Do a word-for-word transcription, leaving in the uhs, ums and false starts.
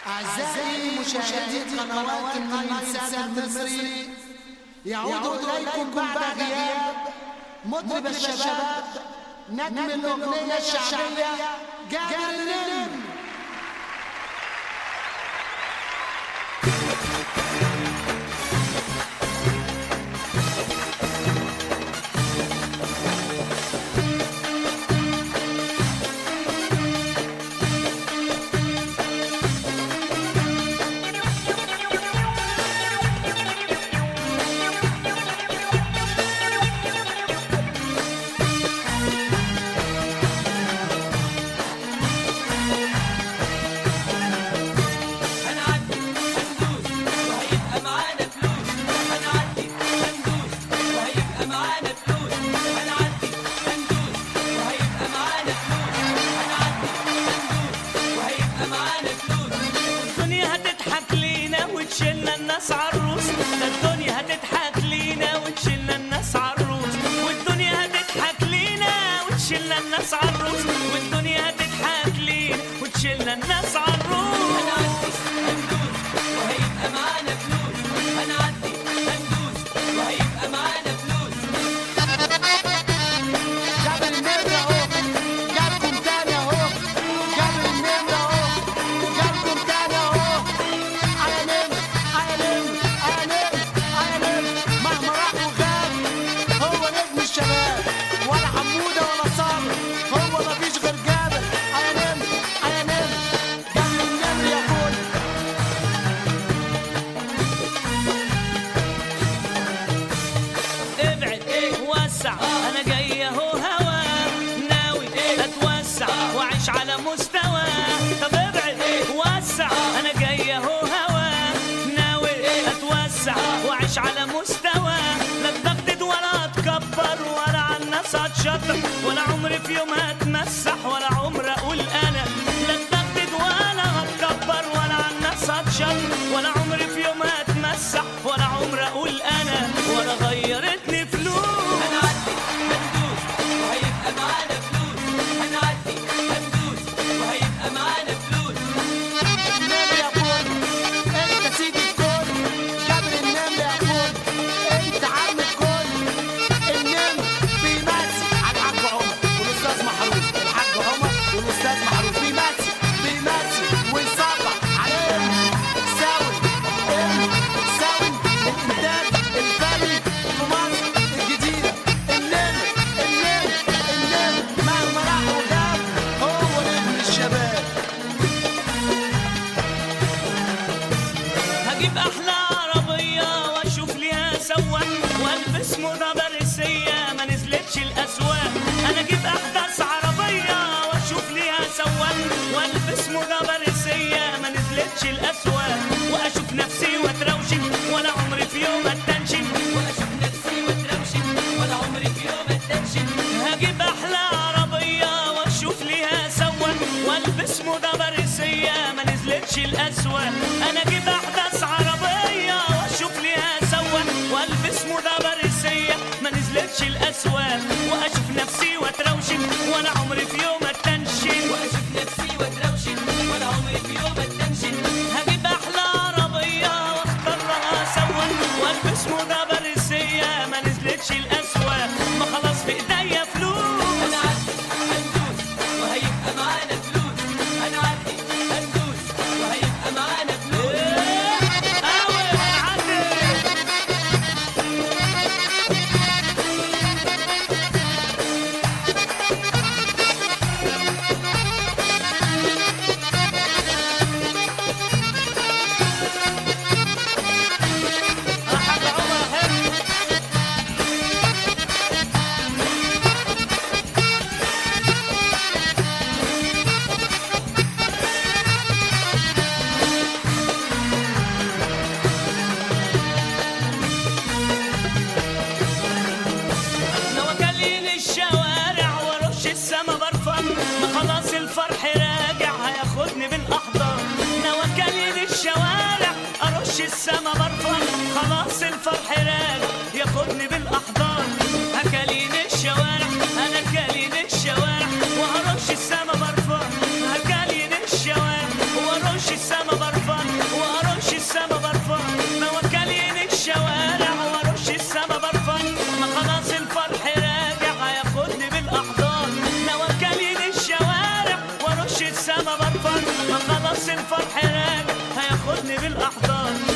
أعزائي مشاهدي قنوات المنسات المصري، يعود إليكم بعد غياب مطرب الشباب نجم الأغنية الشعبية جابر النمر. وتشيلنا الناس عالروس، ده الدنيا هتضحك لينا وتشيلنا الناس عالروس، والدنيا هتضحك لينا وتشيلنا الناس عالروس، والدنيا هتضحك لينا وتشيلنا الناس عالروس. هنعدي هندوس وهيبقى معانا فلوس، هنعدي هندوس وهيبقى معانا فلوس. جابر النمر اهو، جابكم تاني اهو، جابر النمر اهو، جابكم تاني اهو. يا نمر يا نمر يا نمر يا نمر، مهما راح وغاب هو نجم الشباب، ولا حموده ولا صابر، هو مفيش غير جابر. يا نمر يا نمر، جابر النمر يا فول. ابعد وسع، انا جاي اهو هوا، ناوي اتوسع واعيش على مستوى. طب ابعد وسع، انا جاي اهو هوا، ناوي اتوسع واعيش على مستوى. لا اتبغدد ولا اتكبر ولا على الناس اتشطر، ولا عمري في يوم هتمسح ولا عمري اقول انا. لا اتبغدد ولا اتكبر ولا على الناس اتشطر، ولا عمري في يوم هتمسح ولا عمري اقول انا، ولا غيرتني فلوس. هنعدي هندوس وهيبقى معانا فلوس، هنعدي هندوس وهيبقى معانا فلوس. النمر يا فول، انت سيد الكل. جابر النمر يا فول، انت عم الكل. النمر بيمسي على الحاج عمر والاستاذ محروس، الحاج عمر والاستاذ محروس بيمسي بيمسي ويصبح عليهم. ساوي ساوي الانتاج الفني في مصر الجديده. النمر النمر النمر، مهما راح وغاب هو نجم الشباب. هجيب احلى عربيه واشوف ليها سواق، والبس موضه باريسيه ما نزلتش الاسواق. انا اجيب احدث عربيه واشوف ليها سواق، والبس موضه باريسيه ما نزلتش الاسواق. واشوف نفسي واتروشن ولا عمري في يوم اتنشن، واشوف نفسي واتروشن ولا عمري في يوم اتنشن. هجيب احلى عربيه واشوف ليها سواق، والبس موضه باريسيه ما نزلتش الاسواق. انا اجيب احدث عربيه واشوف ليها سواق، والبس موضه باريسيه ما نزلتش الاسواق. واشوف نفسي واتروشن ولا عمري في يوم اتنشن، واشوف نفسي واتروشن ولا عمري في يوم اتنشن. هجيب احلى عربيه واختار لها سواق، والبس موضه باريسيه ما نزلتش الاسواق. ما خلاص في ايديا فلوس. هنعدي هندوس وهيبقى معانا فلوس، هنعدي هندوس وهيبقى معانا فلوس. أوي عدي. الحاج عمر حلو. نوكلين الشوارع ورش السما برفان، ما خلاص الفرح راجع هياخدني بالاحضان. نوكلين الشوارع ارش السما برفان، خلاص الفرح راجع ياخدني بالاحضان. هكالين الشوارع انا كالين الشوارع وهرش السما برفان، هكالين الشوارع ورش السما برفان. بالاحضان